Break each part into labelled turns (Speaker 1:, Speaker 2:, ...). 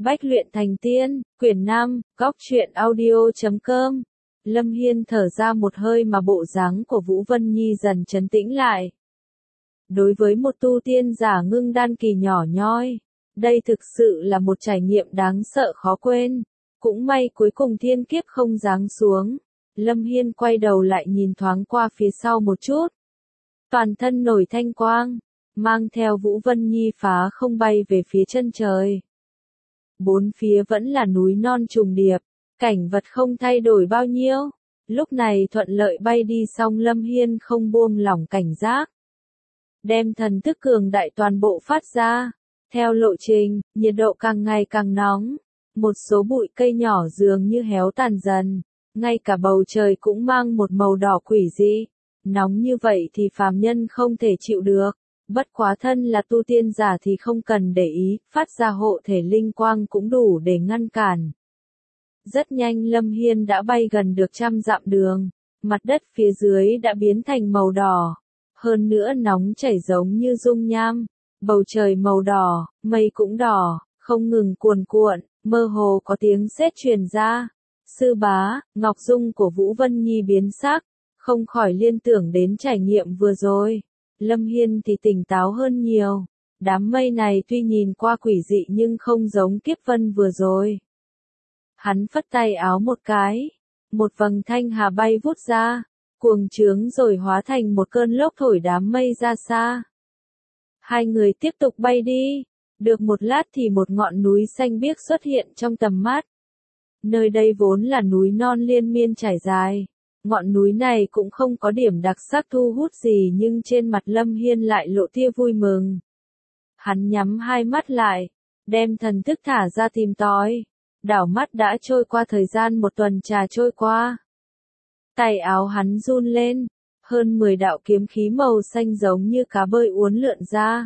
Speaker 1: Bách luyện thành tiên, quyển 5, góc truyện audio.com. Lâm Hiên thở ra một hơi mà bộ dáng của Vũ Vân Nhi dần trấn tĩnh lại. Đối với một tu tiên giả ngưng đan kỳ nhỏ nhoi, đây thực sự là một trải nghiệm đáng sợ khó quên. Cũng may cuối cùng thiên kiếp không giáng xuống. Lâm Hiên quay đầu lại nhìn thoáng qua phía sau một chút. Toàn thân nổi thanh quang, mang theo Vũ Vân Nhi phá không bay về phía chân trời. Bốn phía vẫn là núi non trùng điệp, cảnh vật không thay đổi bao nhiêu. Lúc này thuận lợi bay đi xong Lâm Hiên không buông lỏng cảnh giác. Đem thần thức cường đại toàn bộ phát ra. Theo lộ trình, nhiệt độ càng ngày càng nóng. Một số bụi cây nhỏ dường như héo tàn dần. Ngay cả bầu trời cũng mang một màu đỏ quỷ dị. Nóng như vậy thì phàm nhân không thể chịu được. Bất quá thân là tu tiên giả thì không cần để ý, phát ra hộ thể linh quang cũng đủ để ngăn cản. Rất nhanh Lâm Hiên đã bay gần được 100 dặm đường, mặt đất phía dưới đã biến thành màu đỏ, hơn nữa nóng chảy giống như dung nham, bầu trời màu đỏ, mây cũng đỏ, không ngừng cuồn cuộn, mơ hồ có tiếng sét truyền ra. Sư bá, Ngọc Dung của Vũ Vân Nhi biến sắc, không khỏi liên tưởng đến trải nghiệm vừa rồi. Lâm Hiên thì tỉnh táo hơn nhiều. Đám mây này tuy nhìn qua quỷ dị nhưng không giống kiếp vân vừa rồi. Hắn phất tay áo một cái. Một vầng thanh hà bay vút ra. Cuồng trướng rồi hóa thành một cơn lốc thổi đám mây ra xa. Hai người tiếp tục bay đi. Được một lát thì một ngọn núi xanh biếc xuất hiện trong tầm mắt. Nơi đây vốn là núi non liên miên trải dài. Ngọn núi này cũng không có điểm đặc sắc thu hút gì nhưng trên mặt Lâm Hiên lại lộ tia vui mừng. Hắn nhắm hai mắt lại, đem thần thức thả ra tìm tòi. Đảo mắt đã trôi qua thời gian một tuần trà trôi qua. Tay áo hắn run lên, hơn 10 đạo kiếm khí màu xanh giống như cá bơi uốn lượn ra.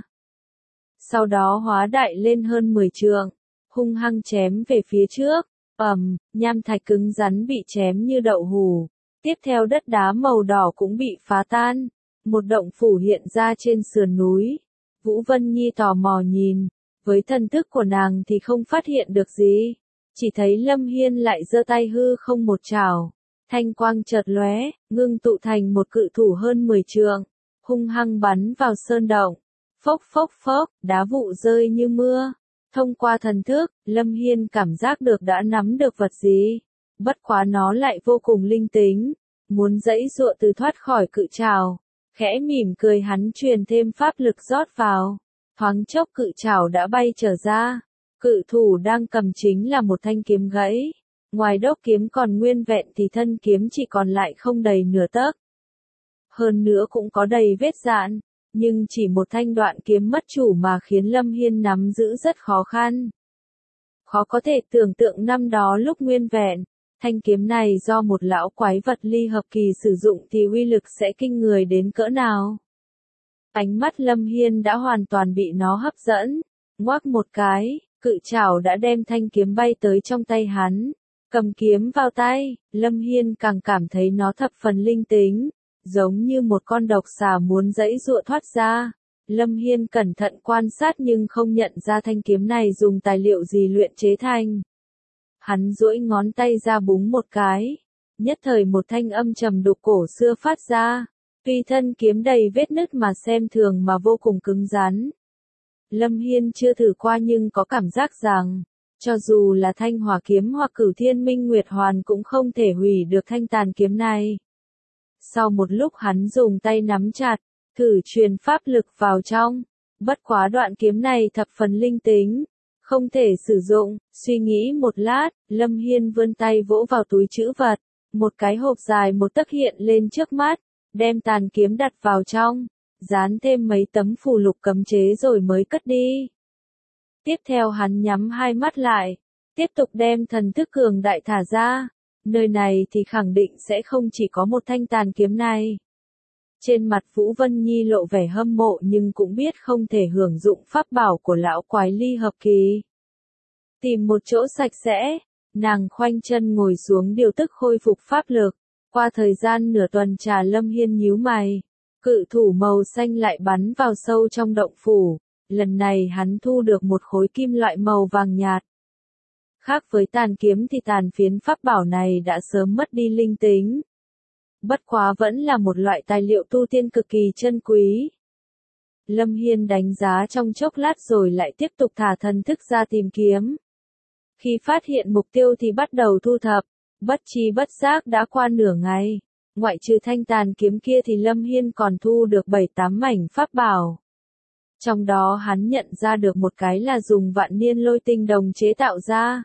Speaker 1: Sau đó hóa đại lên hơn 10 trượng, hung hăng chém về phía trước, nham thạch cứng rắn bị chém như đậu hũ. Tiếp theo đất đá màu đỏ cũng bị phá tan, một động phủ hiện ra trên sườn núi. Vũ Vân Nhi tò mò nhìn, với thần thức của nàng thì không phát hiện được gì, chỉ thấy Lâm Hiên lại giơ tay hư không một chảo, thanh quang chợt lóe, ngưng tụ thành một cự thủ hơn 10 trượng, hung hăng bắn vào sơn động. Phốc phốc phốc, đá vụn rơi như mưa. Thông qua thần thức, Lâm Hiên cảm giác được đã nắm được vật gì. Bất quá nó lại vô cùng linh tính, muốn giãy giụa từ thoát khỏi cự trảo. Khẽ mỉm cười hắn truyền thêm pháp lực rót vào, thoáng chốc cự trảo đã bay trở ra. Cự thủ đang cầm chính là một thanh kiếm gãy, ngoài đốc kiếm còn nguyên vẹn thì thân kiếm chỉ còn lại không đầy nửa tấc. Hơn nữa cũng có đầy vết rạn, nhưng chỉ một thanh đoạn kiếm mất chủ mà khiến Lâm Hiên nắm giữ rất khó khăn. Khó có thể tưởng tượng năm đó lúc nguyên vẹn, thanh kiếm này do một lão quái vật ly hợp kỳ sử dụng thì uy lực sẽ kinh người đến cỡ nào. Ánh mắt Lâm Hiên đã hoàn toàn bị nó hấp dẫn, ngoác một cái, cự trảo đã đem thanh kiếm bay tới trong tay hắn. Cầm kiếm vào tay, Lâm Hiên càng cảm thấy nó thập phần linh tính, giống như một con độc xà muốn giãy giụa thoát ra. Lâm Hiên cẩn thận quan sát nhưng không nhận ra thanh kiếm này dùng tài liệu gì luyện chế thành. Hắn duỗi ngón tay ra búng một cái, nhất thời một thanh âm trầm đục cổ xưa phát ra, tuy thân kiếm đầy vết nứt mà xem thường mà vô cùng cứng rắn. Lâm Hiên chưa thử qua nhưng có cảm giác rằng, cho dù là thanh hỏa kiếm hoặc Cửu Thiên Minh Nguyệt Hoàn cũng không thể hủy được thanh tàn kiếm này. Sau một lúc hắn dùng tay nắm chặt, thử truyền pháp lực vào trong, bất quá đoạn kiếm này thập phần linh tính, không thể sử dụng. Suy nghĩ một lát, Lâm Hiên vươn tay vỗ vào túi trữ vật, một cái hộp dài một tấc hiện lên trước mắt, đem tàn kiếm đặt vào trong, dán thêm mấy tấm phù lục cấm chế rồi mới cất đi. Tiếp theo hắn nhắm hai mắt lại, tiếp tục đem thần thức cường đại thả ra, nơi này thì khẳng định sẽ không chỉ có một thanh tàn kiếm này. Trên mặt Vũ Vân Nhi lộ vẻ hâm mộ nhưng cũng biết không thể hưởng dụng pháp bảo của lão quái ly hợp kỳ. Tìm một chỗ sạch sẽ, nàng khoanh chân ngồi xuống điều tức khôi phục pháp lực. Qua thời gian nửa tuần trà Lâm Hiên nhíu mày, cự thủ màu xanh lại bắn vào sâu trong động phủ. Lần này hắn thu được một khối kim loại màu vàng nhạt. Khác với tàn kiếm thì tàn phiến pháp bảo này đã sớm mất đi linh tính. Bất quá vẫn là một loại tài liệu tu tiên cực kỳ chân quý. Lâm Hiên đánh giá trong chốc lát rồi lại tiếp tục thả thần thức ra tìm kiếm. Khi phát hiện mục tiêu thì bắt đầu thu thập, bất chi bất giác đã qua nửa ngày. Ngoại trừ thanh tàn kiếm kia thì Lâm Hiên còn thu được 7-8 mảnh pháp bảo. Trong đó hắn nhận ra được một cái là dùng vạn niên lôi tinh đồng chế tạo ra.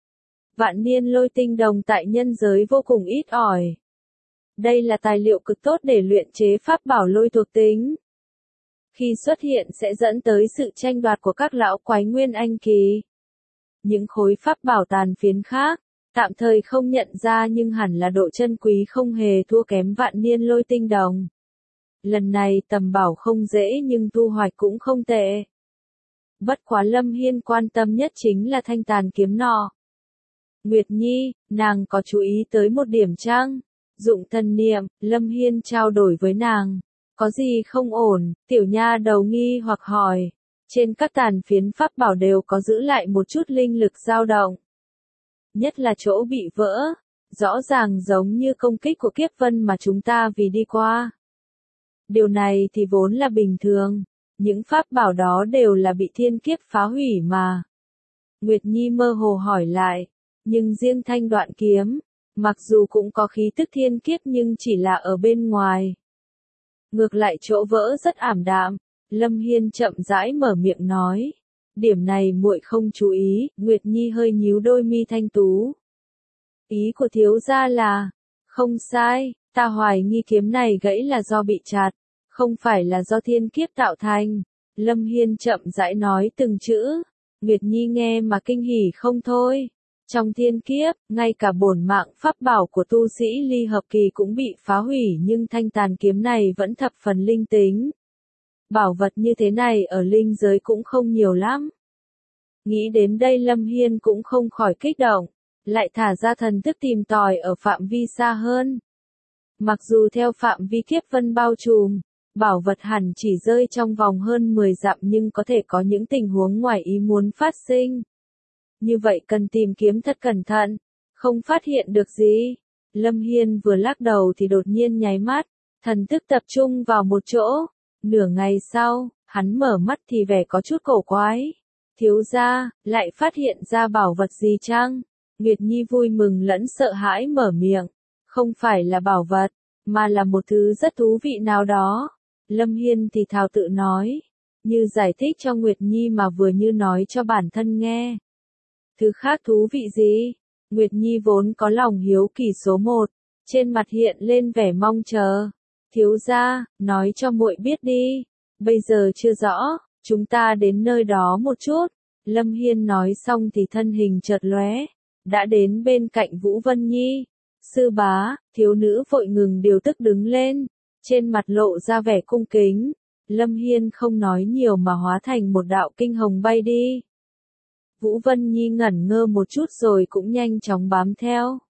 Speaker 1: Vạn niên lôi tinh đồng tại nhân giới vô cùng ít ỏi. Đây là tài liệu cực tốt để luyện chế pháp bảo lôi thuộc tính. Khi xuất hiện sẽ dẫn tới sự tranh đoạt của các lão quái nguyên anh kỳ. Những khối pháp bảo tàn phiến khác, tạm thời không nhận ra nhưng hẳn là độ chân quý không hề thua kém vạn niên lôi tinh đồng. Lần này tầm bảo không dễ nhưng thu hoạch cũng không tệ. Bất quá Lâm Hiên quan tâm nhất chính là thanh tàn kiếm nọ. Nguyệt Nhi, nàng có chú ý tới một điểm chăng? Dụng thần niệm, Lâm Hiên trao đổi với nàng. Có gì không ổn, tiểu nha đầu nghi hoặc hỏi. Trên các tàn phiến pháp bảo đều có giữ lại một chút linh lực dao động. Nhất là chỗ bị vỡ, rõ ràng giống như công kích của kiếp vân mà chúng ta vì đi qua. Điều này thì vốn là bình thường, những pháp bảo đó đều là bị thiên kiếp phá hủy mà. Nguyệt Nhi mơ hồ hỏi lại, nhưng riêng thanh đoạn kiếm, mặc dù cũng có khí tức thiên kiếp nhưng chỉ là ở bên ngoài. Ngược lại chỗ vỡ rất ảm đạm, Lâm Hiên chậm rãi mở miệng nói. Điểm này muội không chú ý, Nguyệt Nhi hơi nhíu đôi mi thanh tú. Ý của thiếu gia là, không sai, ta hoài nghi kiếm này gãy là do bị chặt, không phải là do thiên kiếp tạo thành. Lâm Hiên chậm rãi nói từng chữ, Nguyệt Nhi nghe mà kinh hỉ không thôi. Trong thiên kiếp, ngay cả bổn mạng pháp bảo của tu sĩ ly hợp kỳ cũng bị phá hủy nhưng thanh tàn kiếm này vẫn thập phần linh tính. Bảo vật như thế này ở linh giới cũng không nhiều lắm. Nghĩ đến đây Lâm Hiên cũng không khỏi kích động, lại thả ra thần thức tìm tòi ở phạm vi xa hơn. Mặc dù theo phạm vi kiếp vân bao trùm, bảo vật hẳn chỉ rơi trong vòng hơn 10 dặm nhưng có thể có những tình huống ngoài ý muốn phát sinh. Như vậy cần tìm kiếm thật cẩn thận, không phát hiện được gì. Lâm Hiên vừa lắc đầu thì đột nhiên nháy mắt, thần thức tập trung vào một chỗ. Nửa ngày sau, hắn mở mắt thì vẻ có chút cổ quái. Thiếu gia, lại phát hiện ra bảo vật gì chăng? Nguyệt Nhi vui mừng lẫn sợ hãi mở miệng. Không phải là bảo vật, mà là một thứ rất thú vị nào đó. Lâm Hiên thì thào tự nói, như giải thích cho Nguyệt Nhi mà vừa như nói cho bản thân nghe. Thứ khác thú vị gì? Nguyệt Nhi vốn có lòng hiếu kỳ số 1, trên mặt hiện lên vẻ mong chờ. Thiếu gia, nói cho muội biết đi. Bây giờ chưa rõ, chúng ta đến nơi đó một chút. Lâm Hiên nói xong thì thân hình chợt lóe, đã đến bên cạnh Vũ Vân Nhi. Sư bá, thiếu nữ vội ngừng điều tức đứng lên, trên mặt lộ ra vẻ cung kính. Lâm Hiên không nói nhiều mà hóa thành một đạo kinh hồng bay đi. Vũ Vân Nhi ngẩn ngơ một chút rồi cũng nhanh chóng bám theo.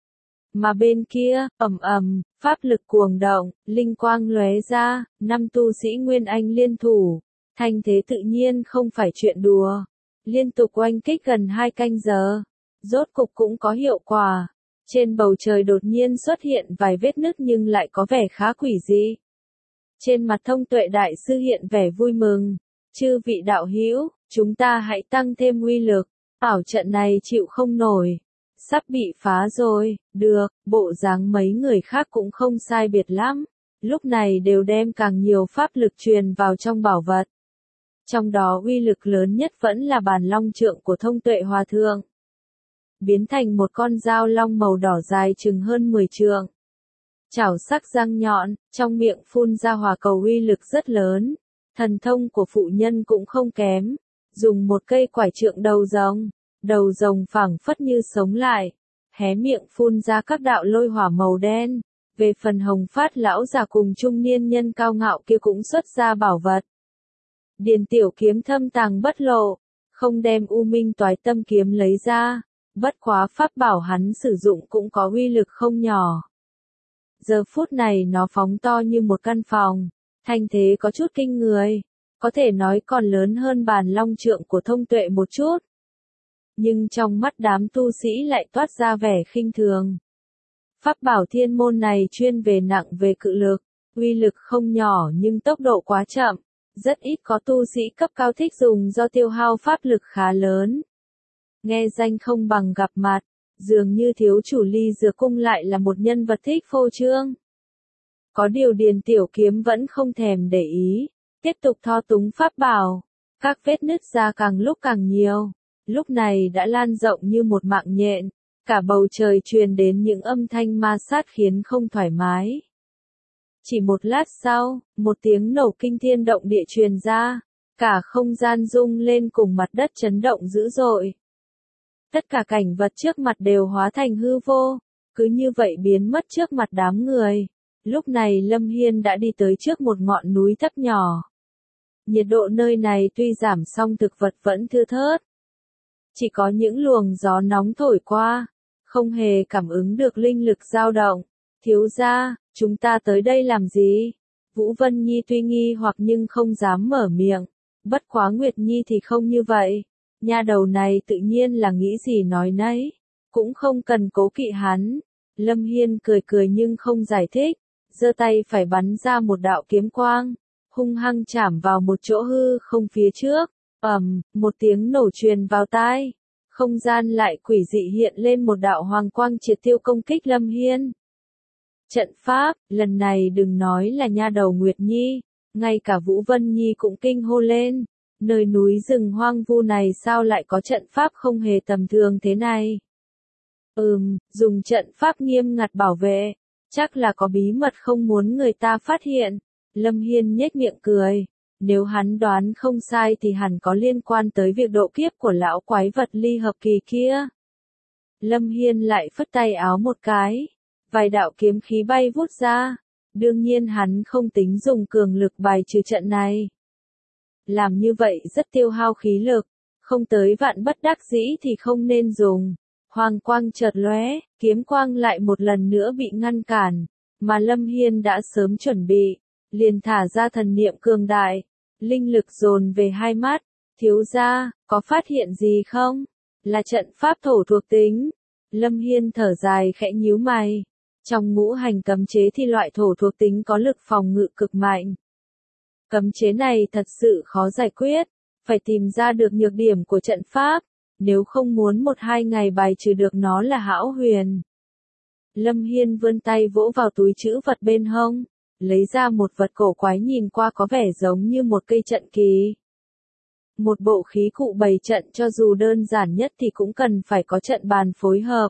Speaker 1: Mà bên kia, ầm ầm, pháp lực cuồng động, linh quang lóe ra, 5 tu sĩ Nguyên Anh liên thủ, thanh thế tự nhiên không phải chuyện đùa. Liên tục oanh kích gần 2 canh giờ, rốt cục cũng có hiệu quả. Trên bầu trời đột nhiên xuất hiện vài vết nứt nhưng lại có vẻ khá quỷ dị. Trên mặt Thông Tuệ đại sư hiện vẻ vui mừng. Chư vị đạo hữu, chúng ta hãy tăng thêm uy lực, ảo trận này chịu không nổi. Sắp bị phá rồi, được, bộ dáng mấy người khác cũng không sai biệt lắm. Lúc này đều đem càng nhiều pháp lực truyền vào trong bảo vật. Trong đó uy lực lớn nhất vẫn là bàn long trượng của Thông Tuệ Hòa Thượng. Biến thành một con dao long màu đỏ dài chừng hơn 10 trượng. Chảo sắc răng nhọn, trong miệng phun ra hỏa cầu uy lực rất lớn. Thần thông của phụ nhân cũng không kém. Dùng một cây quải trượng đầu rồng phảng phất như sống lại. Hé miệng phun ra các đạo lôi hỏa màu đen. Về phần Hồng Phát lão già cùng trung niên nhân cao ngạo kia cũng xuất ra bảo vật. Điền tiểu kiếm thâm tàng bất lộ, không đem U Minh Toái Tâm kiếm lấy ra. Bất quá pháp bảo hắn sử dụng cũng có uy lực không nhỏ. Giờ phút này nó phóng to như một căn phòng, thanh thế có chút kinh người, có thể nói còn lớn hơn bàn long trượng của Thông Tuệ một chút. nhưng trong mắt đám tu sĩ lại toát ra vẻ khinh thường. Pháp bảo thiên môn này chuyên về nặng về cự lực, uy lực không nhỏ nhưng tốc độ quá chậm, rất ít có tu sĩ cấp cao thích dùng do tiêu hao pháp lực khá lớn. Nghe danh không bằng gặp mặt, dường như thiếu chủ Ly Dược Cung lại là một nhân vật thích phô trương. Có điều Điền Tiểu Kiếm vẫn không thèm để ý, tiếp tục thao túng pháp bảo, các vết nứt ra càng lúc càng nhiều, lúc này đã lan rộng như một mạng nhện, cả bầu trời truyền đến những âm thanh ma sát khiến không thoải mái. Chỉ một lát sau, một tiếng nổ kinh thiên động địa truyền ra, cả không gian rung lên cùng mặt đất chấn động dữ dội. Tất cả cảnh vật trước mặt đều hóa thành hư vô, cứ như vậy biến mất trước mặt đám người. Lúc này Lâm Hiên đã đi tới trước một ngọn núi thấp nhỏ. Nhiệt độ nơi này tuy giảm song thực vật vẫn thưa thớt. Chỉ có những luồng gió nóng thổi qua, không hề cảm ứng được linh lực dao động. Thiếu gia, chúng ta tới đây làm gì? Vũ Vân Nhi tuy nghi hoặc nhưng không dám mở miệng. Bất quá Nguyệt Nhi thì không như vậy. Nha đầu này tự nhiên là nghĩ gì nói nấy. Cũng không cần cố kỵ hắn. Lâm Hiên cười cười nhưng không giải thích. Giơ tay phải bắn ra một đạo kiếm quang. Hung hăng chạm vào một chỗ hư không phía trước. Một tiếng nổ truyền vào tai. Không gian lại quỷ dị hiện lên một đạo hoàng quang triệt tiêu công kích Lâm Hiên. Trận pháp, lần này đừng nói là nha đầu Nguyệt Nhi, ngay cả Vũ Vân Nhi cũng kinh hô lên. Nơi núi rừng hoang vu này sao lại có trận pháp không hề tầm thường thế này? Dùng trận pháp nghiêm ngặt bảo vệ, chắc là có bí mật không muốn người ta phát hiện. Lâm Hiên nhếch miệng cười, nếu hắn đoán không sai thì hẳn có liên quan tới việc độ kiếp của lão quái vật ly hợp kỳ kia. Lâm Hiên lại phất tay áo một cái, vài đạo kiếm khí bay vút ra, đương nhiên hắn không tính dùng cường lực bài trừ trận này. Làm như vậy rất tiêu hao khí lực, không tới vạn bất đắc dĩ thì không nên dùng. Hoàng quang chợt lóe, kiếm quang lại một lần nữa bị ngăn cản, mà Lâm Hiên đã sớm chuẩn bị, liền thả ra thần niệm cường đại, linh lực dồn về hai mắt. Thiếu gia, có phát hiện gì không? Là trận pháp thổ thuộc tính. Lâm Hiên thở dài khẽ nhíu mày. Trong ngũ hành cấm chế thì loại thổ thuộc tính có lực phòng ngự cực mạnh. Cấm chế này thật sự khó giải quyết, phải tìm ra được nhược điểm của trận pháp, nếu không muốn 1-2 ngày bài trừ được nó là hão huyền. Lâm Hiên vươn tay vỗ vào túi trữ vật bên hông, lấy ra một vật cổ quái nhìn qua có vẻ giống như một cây trận kỳ. Một bộ khí cụ bày trận cho dù đơn giản nhất thì cũng cần phải có trận bàn phối hợp.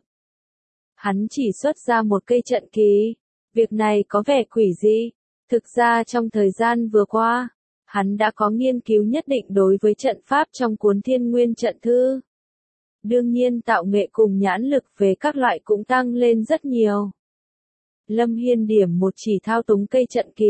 Speaker 1: Hắn chỉ xuất ra một cây trận kỳ, việc này có vẻ quỷ dị. Thực ra trong thời gian vừa qua, hắn đã có nghiên cứu nhất định đối với trận pháp trong cuốn Thiên Nguyên Trận Thư. Đương nhiên tạo nghệ cùng nhãn lực về các loại cũng tăng lên rất nhiều. Lâm Hiên điểm một chỉ thao túng cây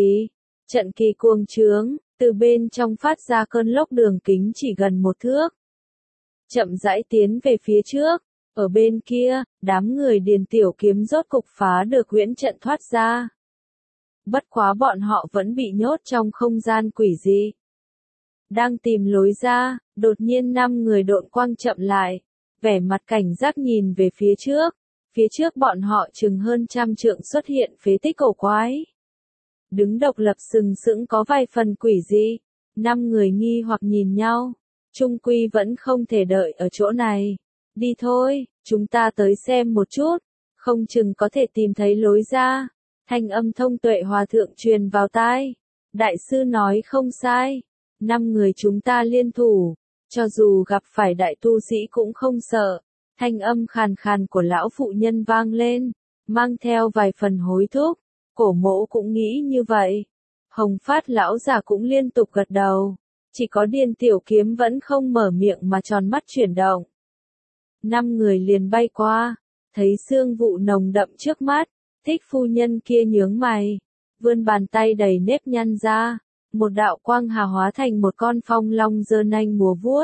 Speaker 1: trận kỳ cuồng trướng, từ bên trong phát ra cơn lốc đường kính chỉ gần 1 thước. Chậm rãi tiến về phía trước, ở bên kia, đám người Điền Tiểu Kiếm rốt cục phá được huyễn trận thoát ra. Bất quá bọn họ vẫn bị nhốt trong không gian quỷ dị. Đang tìm lối ra, đột nhiên 5 người độn quang chậm lại, vẻ mặt cảnh giác nhìn về phía trước. Phía trước bọn họ chừng hơn 100 trượng xuất hiện phế tích cổ quái. Đứng độc lập sừng sững có vài phần quỷ dị. 5 người nghi hoặc nhìn nhau. Chung quy vẫn không thể đợi ở chỗ này. Đi thôi, chúng ta tới xem một chút. Không chừng có thể tìm thấy lối ra. Thanh âm thông tuệ hòa thượng truyền vào tai. Đại sư nói không sai. 5 người chúng ta liên thủ. Cho dù gặp phải đại tu sĩ cũng không sợ. Thanh âm khàn khàn của lão phụ nhân vang lên, mang theo vài phần hối thúc. Cổ Mỗ cũng nghĩ như vậy. Hồng Phát lão già cũng liên tục gật đầu. Chỉ có Điền Tiểu Kiếm vẫn không mở miệng mà tròn mắt chuyển động. 5 người liền bay qua, thấy sương vụ nồng đậm trước mắt. Thích phu nhân kia nhướng mày, vươn bàn tay đầy nếp nhăn ra. Một đạo quang hà hóa thành một con phong long giơ nanh múa vuốt,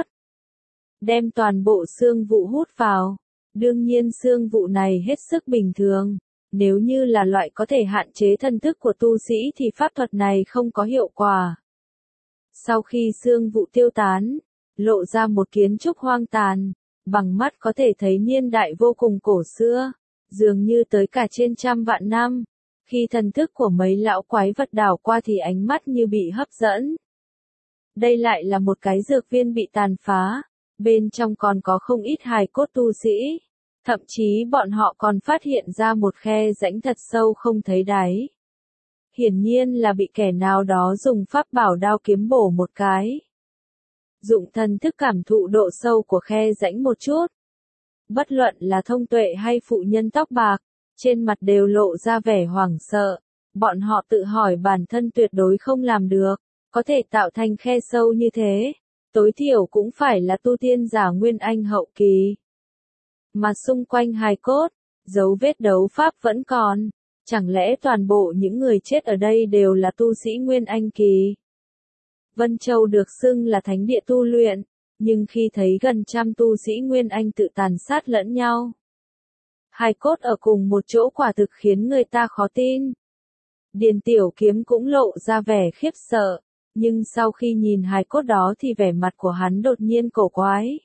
Speaker 1: đem toàn bộ sương vụ hút vào. Đương nhiên sương vụ này hết sức bình thường. Nếu như là loại có thể hạn chế thân thức của tu sĩ thì pháp thuật này không có hiệu quả. Sau khi sương vụ tiêu tán, lộ ra một kiến trúc hoang tàn. bằng mắt có thể thấy niên đại vô cùng cổ xưa, dường như tới cả trên trăm vạn năm. Khi thần thức của mấy lão quái vật đảo qua thì ánh mắt như bị hấp dẫn. Đây lại là một cái dược viên bị tàn phá, bên trong còn có không ít hài cốt tu sĩ. Thậm chí bọn họ còn phát hiện ra một khe rãnh thật sâu không thấy đáy. Hiển nhiên là bị kẻ nào đó dùng pháp bảo đao kiếm bổ một cái. Dụng thần thức cảm thụ độ sâu của khe rãnh một chút. Bất luận là thông tuệ hay phụ nhân tóc bạc, trên mặt đều lộ ra vẻ hoảng sợ. Bọn họ tự hỏi bản thân tuyệt đối không làm được, có thể tạo thành khe sâu như thế, tối thiểu cũng phải là tu tiên giả nguyên anh hậu kỳ. Mà xung quanh hài cốt, dấu vết đấu pháp vẫn còn, chẳng lẽ toàn bộ những người chết ở đây đều là tu sĩ nguyên anh kỳ? Vân Châu được xưng là thánh địa tu luyện, nhưng khi thấy gần trăm tu sĩ nguyên anh tự tàn sát lẫn nhau, hài cốt ở cùng một chỗ quả thực khiến người ta khó tin. Điền Tiểu Kiếm cũng lộ ra vẻ khiếp sợ, nhưng sau khi nhìn hài cốt đó thì vẻ mặt của hắn đột nhiên cổ quái.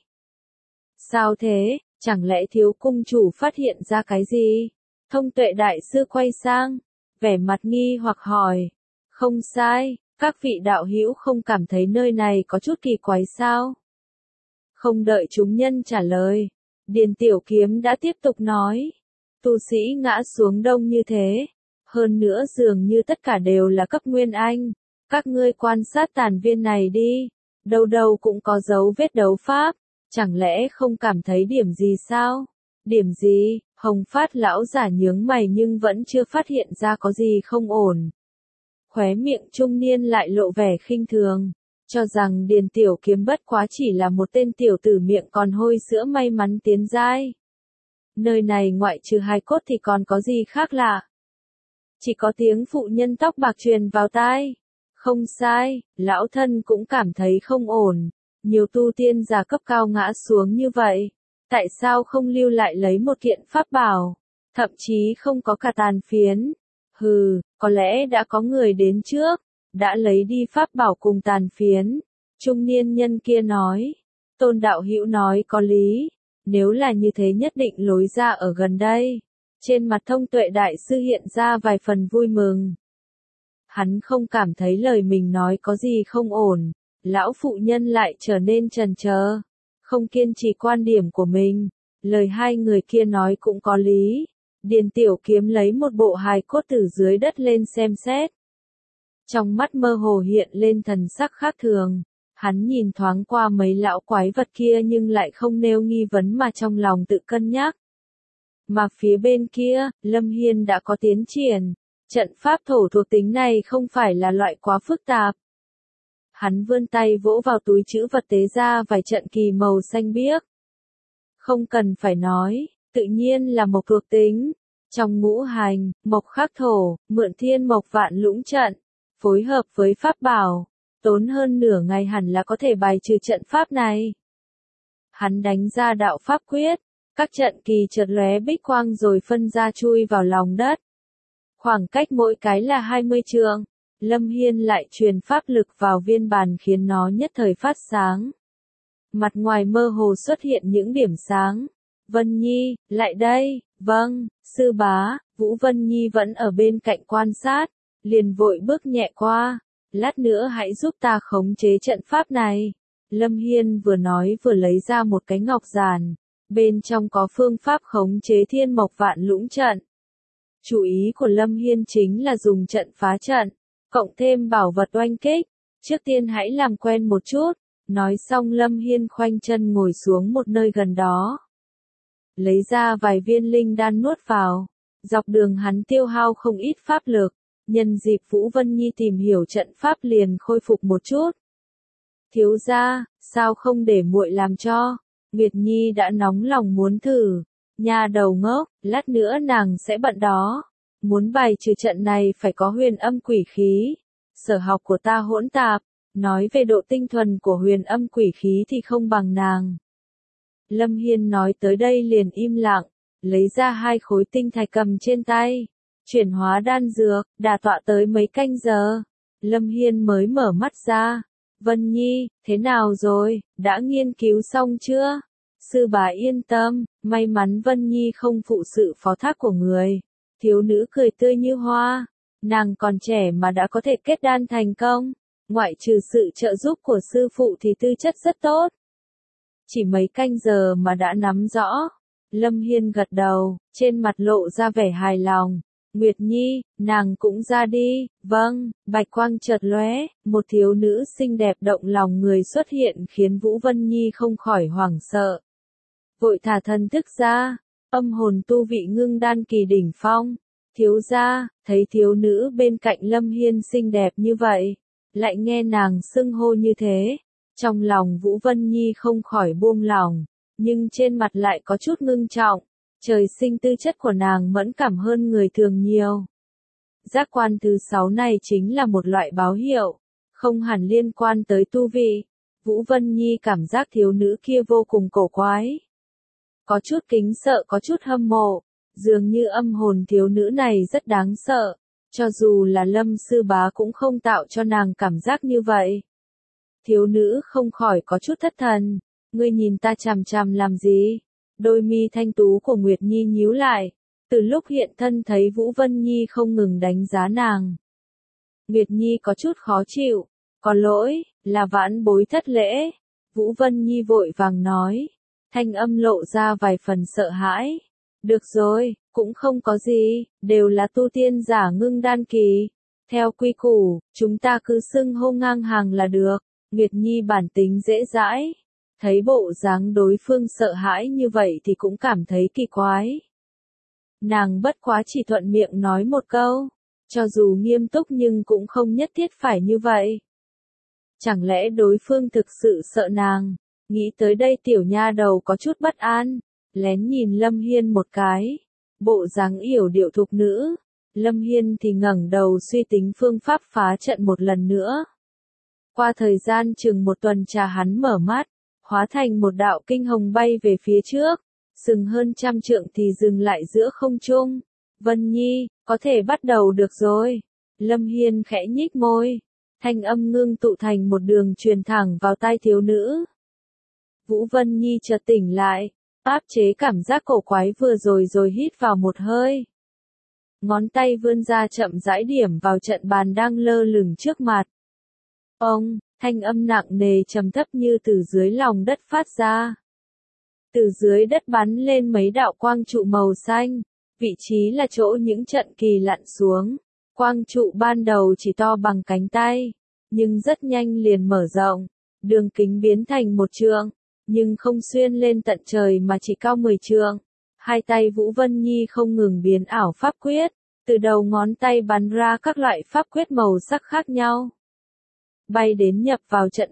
Speaker 1: Sao thế, chẳng lẽ thiếu cung chủ phát hiện ra cái gì? Thông tuệ đại sư quay sang, vẻ mặt nghi hoặc hỏi. Không sai, các vị đạo hữu không cảm thấy nơi này có chút kỳ quái sao? Không đợi chúng nhân trả lời, Điền Tiểu Kiếm đã tiếp tục nói. Tu sĩ ngã xuống đông như thế, hơn nữa dường như tất cả đều là cấp nguyên anh. Các ngươi quan sát tàn viên này đi, đâu đâu cũng có dấu vết đấu pháp, chẳng lẽ không cảm thấy điểm gì sao? Điểm gì? Hồng Phát lão giả nhướng mày nhưng vẫn chưa phát hiện ra có gì không ổn. Khóe miệng trung niên lại lộ vẻ khinh thường, cho rằng Điền Tiểu Kiếm bất quá chỉ là một tên tiểu tử miệng còn hôi sữa may mắn tiến giai. Nơi này ngoại trừ hài cốt thì còn có gì khác lạ? Chỉ có tiếng phụ nhân tóc bạc truyền vào tai. Không sai, lão thân cũng cảm thấy không ổn. Nhiều tu tiên giả cấp cao ngã xuống như vậy. Tại sao không lưu lại lấy một kiện pháp bảo? Thậm chí không có cả tàn phiến. Hừ, có lẽ đã có người đến trước. Đã lấy đi pháp bảo cùng tàn phiến. Trung niên nhân kia nói. Tôn đạo hữu nói có lý. Nếu là như thế nhất định lối ra ở gần đây. Trên mặt thông tuệ đại sư hiện ra vài phần vui mừng. Hắn không cảm thấy lời mình nói có gì không ổn, lão phụ nhân lại trở nên chần chờ, không kiên trì quan điểm của mình, lời hai người kia nói cũng có lý. Điền Tiểu Kiếm lấy một bộ hài cốt từ dưới đất lên xem xét. Trong mắt mơ hồ hiện lên thần sắc khác thường, hắn nhìn thoáng qua mấy lão quái vật kia nhưng lại không nêu nghi vấn mà trong lòng tự cân nhắc. Mà phía bên kia, Lâm Hiên đã có tiến triển. Trận pháp thổ thuộc tính này không phải là loại quá phức tạp. Hắn vươn tay vỗ vào túi trữ vật tế ra vài trận kỳ màu xanh biếc. Không cần phải nói, tự nhiên là mộc thuộc tính. Trong ngũ hành, mộc khắc thổ, mượn thiên mộc vạn lũng trận, phối hợp với pháp bảo, tốn hơn nửa ngày hẳn là có thể bài trừ trận pháp này. Hắn đánh ra đạo pháp quyết, các trận kỳ chợt lóe bích quang rồi phân ra chui vào lòng đất. Khoảng cách mỗi cái là 20 trượng, Lâm Hiên lại truyền pháp lực vào viên bàn khiến nó nhất thời phát sáng. Mặt ngoài mơ hồ xuất hiện những điểm sáng. Vân Nhi, lại đây, vâng, sư bá, Vũ Vân Nhi vẫn ở bên cạnh quan sát, liền vội bước nhẹ qua, lát nữa hãy giúp ta khống chế trận pháp này. Lâm Hiên vừa nói vừa lấy ra một cái ngọc giản, bên trong có phương pháp khống chế thiên mộc vạn lũng trận. Chủ ý của Lâm Hiên chính là dùng trận phá trận, cộng thêm bảo vật oanh kích. Trước tiên hãy làm quen một chút. Nói xong Lâm Hiên khoanh chân ngồi xuống một nơi gần đó. Lấy ra vài viên linh đan nuốt vào. Dọc đường hắn tiêu hao không ít pháp lực. Nhân dịp Vũ Vân Nhi tìm hiểu trận pháp liền khôi phục một chút. Thiếu gia, sao không để muội làm cho? Nguyệt Nhi đã nóng lòng muốn thử. Nhà đầu ngốc, lát nữa nàng sẽ bận đó. Muốn bài trừ trận này phải có huyền âm quỷ khí. Sở học của ta hỗn tạp, nói về độ tinh thuần của huyền âm quỷ khí thì không bằng nàng. Lâm Hiên nói tới đây liền im lặng, lấy ra 2 khối tinh thạch cầm trên tay. Chuyển hóa đan dược, đả tọa tới mấy canh giờ. Lâm Hiên mới mở mắt ra. Vân Nhi, thế nào rồi, đã nghiên cứu xong chưa? Sư bá yên tâm, may mắn Vân Nhi không phụ sự phó thác của người. Thiếu nữ cười tươi như hoa, nàng còn trẻ mà đã có thể kết đan thành công, ngoại trừ sự trợ giúp của sư phụ thì tư chất rất tốt. Chỉ mấy canh giờ mà đã nắm rõ. Lâm Hiên gật đầu, trên mặt lộ ra vẻ hài lòng. Nguyệt Nhi, nàng cũng ra đi. Vâng, bạch quang chợt lóe, một thiếu nữ xinh đẹp động lòng người xuất hiện khiến Vũ Vân Nhi không khỏi hoảng sợ. Vội thả thân thức ra, âm hồn tu vị ngưng đan kỳ đỉnh phong. Thiếu gia, thấy thiếu nữ bên cạnh Lâm Hiên xinh đẹp như vậy, lại nghe nàng xưng hô như thế. Trong lòng Vũ Vân Nhi không khỏi buông lòng, nhưng trên mặt lại có chút ngưng trọng. Trời sinh tư chất của nàng mẫn cảm hơn người thường nhiều. Giác quan thứ 6 này chính là một loại báo hiệu, không hẳn liên quan tới tu vị. Vũ Vân Nhi cảm giác thiếu nữ kia vô cùng cổ quái. Có chút kính sợ, có chút hâm mộ, dường như âm hồn thiếu nữ này rất đáng sợ, cho dù là Lâm sư bá cũng không tạo cho nàng cảm giác như vậy. Thiếu nữ không khỏi có chút thất thần, ngươi nhìn ta chằm chằm làm gì? Đôi mi thanh tú của Nguyệt Nhi nhíu lại, từ lúc hiện thân thấy Vũ Vân Nhi không ngừng đánh giá nàng. Nguyệt Nhi có chút khó chịu, có lỗi, là vãn bối thất lễ. Vũ Vân Nhi vội vàng nói, thanh âm lộ ra vài phần sợ hãi. Được rồi, cũng không có gì, đều là tu tiên giả ngưng đan kỳ. Theo quy củ, chúng ta cứ xưng hô ngang hàng là được. Nguyệt Nhi bản tính dễ dãi. Thấy bộ dáng đối phương sợ hãi như vậy thì cũng cảm thấy kỳ quái. Nàng bất quá chỉ thuận miệng nói một câu, cho dù nghiêm túc nhưng cũng không nhất thiết phải như vậy. Chẳng lẽ đối phương thực sự sợ nàng? Nghĩ tới đây tiểu nha đầu có chút bất an, lén nhìn Lâm Hiên một cái. Bộ dáng yểu điệu thục nữ. Lâm Hiên thì ngẩng đầu suy tính phương pháp phá trận một lần nữa. Qua thời gian chừng một tuần trà hắn mở mắt, hóa thành một đạo kinh hồng bay về phía trước, sừng hơn trăm trượng thì dừng lại giữa không trung. Vân Nhi, có thể bắt đầu được rồi. Lâm Hiên khẽ nhích môi, thanh âm ngưng tụ thành một đường truyền thẳng vào tai thiếu nữ. Vũ Vân Nhi chợt tỉnh lại, áp chế cảm giác cổ quái vừa rồi hít vào một hơi. Ngón tay vươn ra chậm rãi điểm vào trận bàn đang lơ lửng trước mặt. Ông, thanh âm nặng nề trầm thấp như từ dưới lòng đất phát ra. Từ dưới đất bắn lên mấy đạo quang trụ màu xanh, vị trí là chỗ những trận kỳ lặn xuống. Quang trụ ban đầu chỉ to bằng cánh tay, nhưng rất nhanh liền mở rộng, đường kính biến thành 1 trượng, nhưng không xuyên lên tận trời mà chỉ cao 10 trượng. Hai tay Vũ Vân Nhi không ngừng biến ảo pháp quyết, từ đầu ngón tay bắn ra các loại pháp quyết màu sắc khác nhau. Bay đến nhập vào trận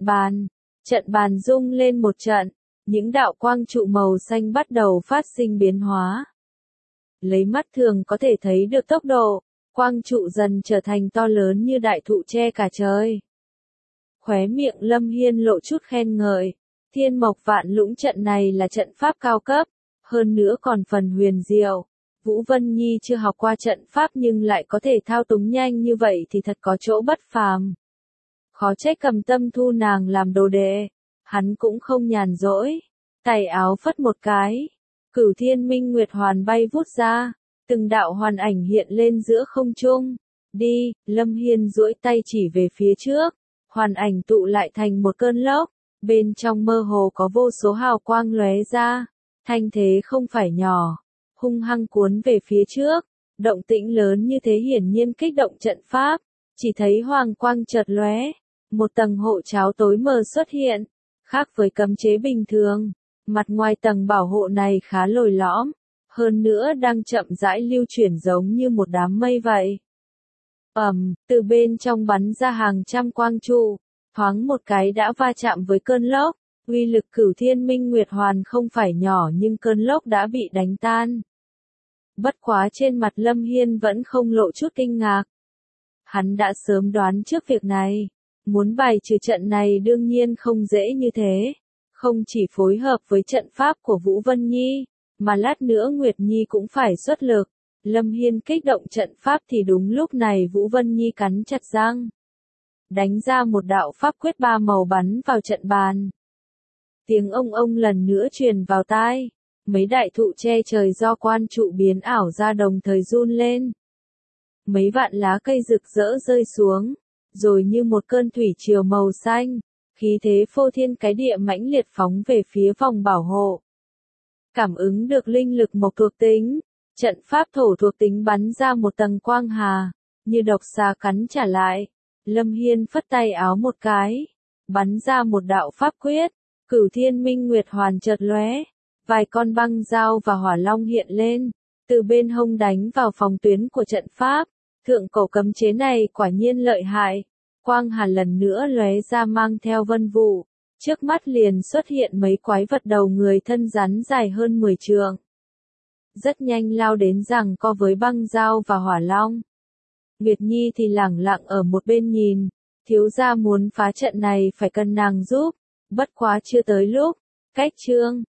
Speaker 1: bàn rung lên một trận, những đạo quang trụ màu xanh bắt đầu phát sinh biến hóa. Lấy mắt thường có thể thấy được tốc độ, quang trụ dần trở thành to lớn như đại thụ che cả trời. Khóe miệng Lâm Hiên lộ chút khen ngợi, Thiên Mộc Vạn Lũng trận này là trận pháp cao cấp, hơn nữa còn phần huyền diệu. Vũ Vân Nhi chưa học qua trận pháp nhưng lại có thể thao túng nhanh như vậy thì thật có chỗ bất phàm. Khó trách Cầm Tâm thu nàng làm đồ đệ. Hắn cũng không nhàn rỗi, tay áo phất một cái, Cửu Thiên Minh Nguyệt Hoàn bay vút ra, từng đạo hoàn ảnh hiện lên giữa không trung. Đi, Lâm Hiên duỗi tay chỉ về phía trước, hoàn ảnh tụ lại thành một cơn lốc, bên trong mơ hồ có vô số hào quang lóe ra, thanh thế không phải nhỏ, hung hăng cuốn về phía trước, động tĩnh lớn như thế hiển nhiên kích động trận pháp, chỉ thấy hoàng quang chợt lóe, một tầng hộ cháo tối mờ xuất hiện, khác với cấm chế bình thường, mặt ngoài tầng bảo hộ này khá lồi lõm, hơn nữa đang chậm rãi lưu chuyển giống như một đám mây vậy. Từ bên trong bắn ra hàng trăm quang trụ, thoáng một cái đã va chạm với cơn lốc, uy lực Cửu Thiên Minh Nguyệt Hoàn không phải nhỏ nhưng cơn lốc đã bị đánh tan. Bất quá trên mặt Lâm Hiên vẫn không lộ chút kinh ngạc. Hắn đã sớm đoán trước việc này, muốn bài trừ trận này đương nhiên không dễ như thế, không chỉ phối hợp với trận pháp của Vũ Vân Nhi, mà lát nữa Nguyệt Nhi cũng phải xuất lực. Lâm Hiên kích động trận pháp thì đúng lúc này Vũ Vân Nhi cắn chặt răng, đánh ra một đạo pháp quyết 3 màu bắn vào trận bàn. tiếng ông lần nữa truyền vào tai. Mấy đại thụ che trời do quan trụ biến ảo ra đồng thời run lên. Mấy vạn lá cây rực rỡ rơi xuống, rồi như một cơn thủy triều màu xanh, khí thế phô thiên cái địa mãnh liệt phóng về phía vòng bảo hộ. Cảm ứng được linh lực mộc thuộc tính, trận pháp thổ thuộc tính bắn ra một tầng quang hà, như độc xà cắn trả lại. Lâm Hiên phất tay áo một cái, bắn ra một đạo pháp quyết, Cửu Thiên Minh Nguyệt Hoàn chợt lóe, vài con băng dao và hỏa long hiện lên, từ bên hông đánh vào phòng tuyến của trận pháp. Thượng cổ cấm chế này quả nhiên lợi hại. Quang hà lần nữa lóe ra mang theo vân vụ, trước mắt liền xuất hiện mấy quái vật đầu người thân rắn dài hơn 10 trượng. Rất nhanh lao đến giằng co với băng dao và hỏa long. Nguyệt Nhi thì lẳng lặng ở một bên nhìn, thiếu gia muốn phá trận này phải cần nàng giúp, bất quá chưa tới lúc. Cách chương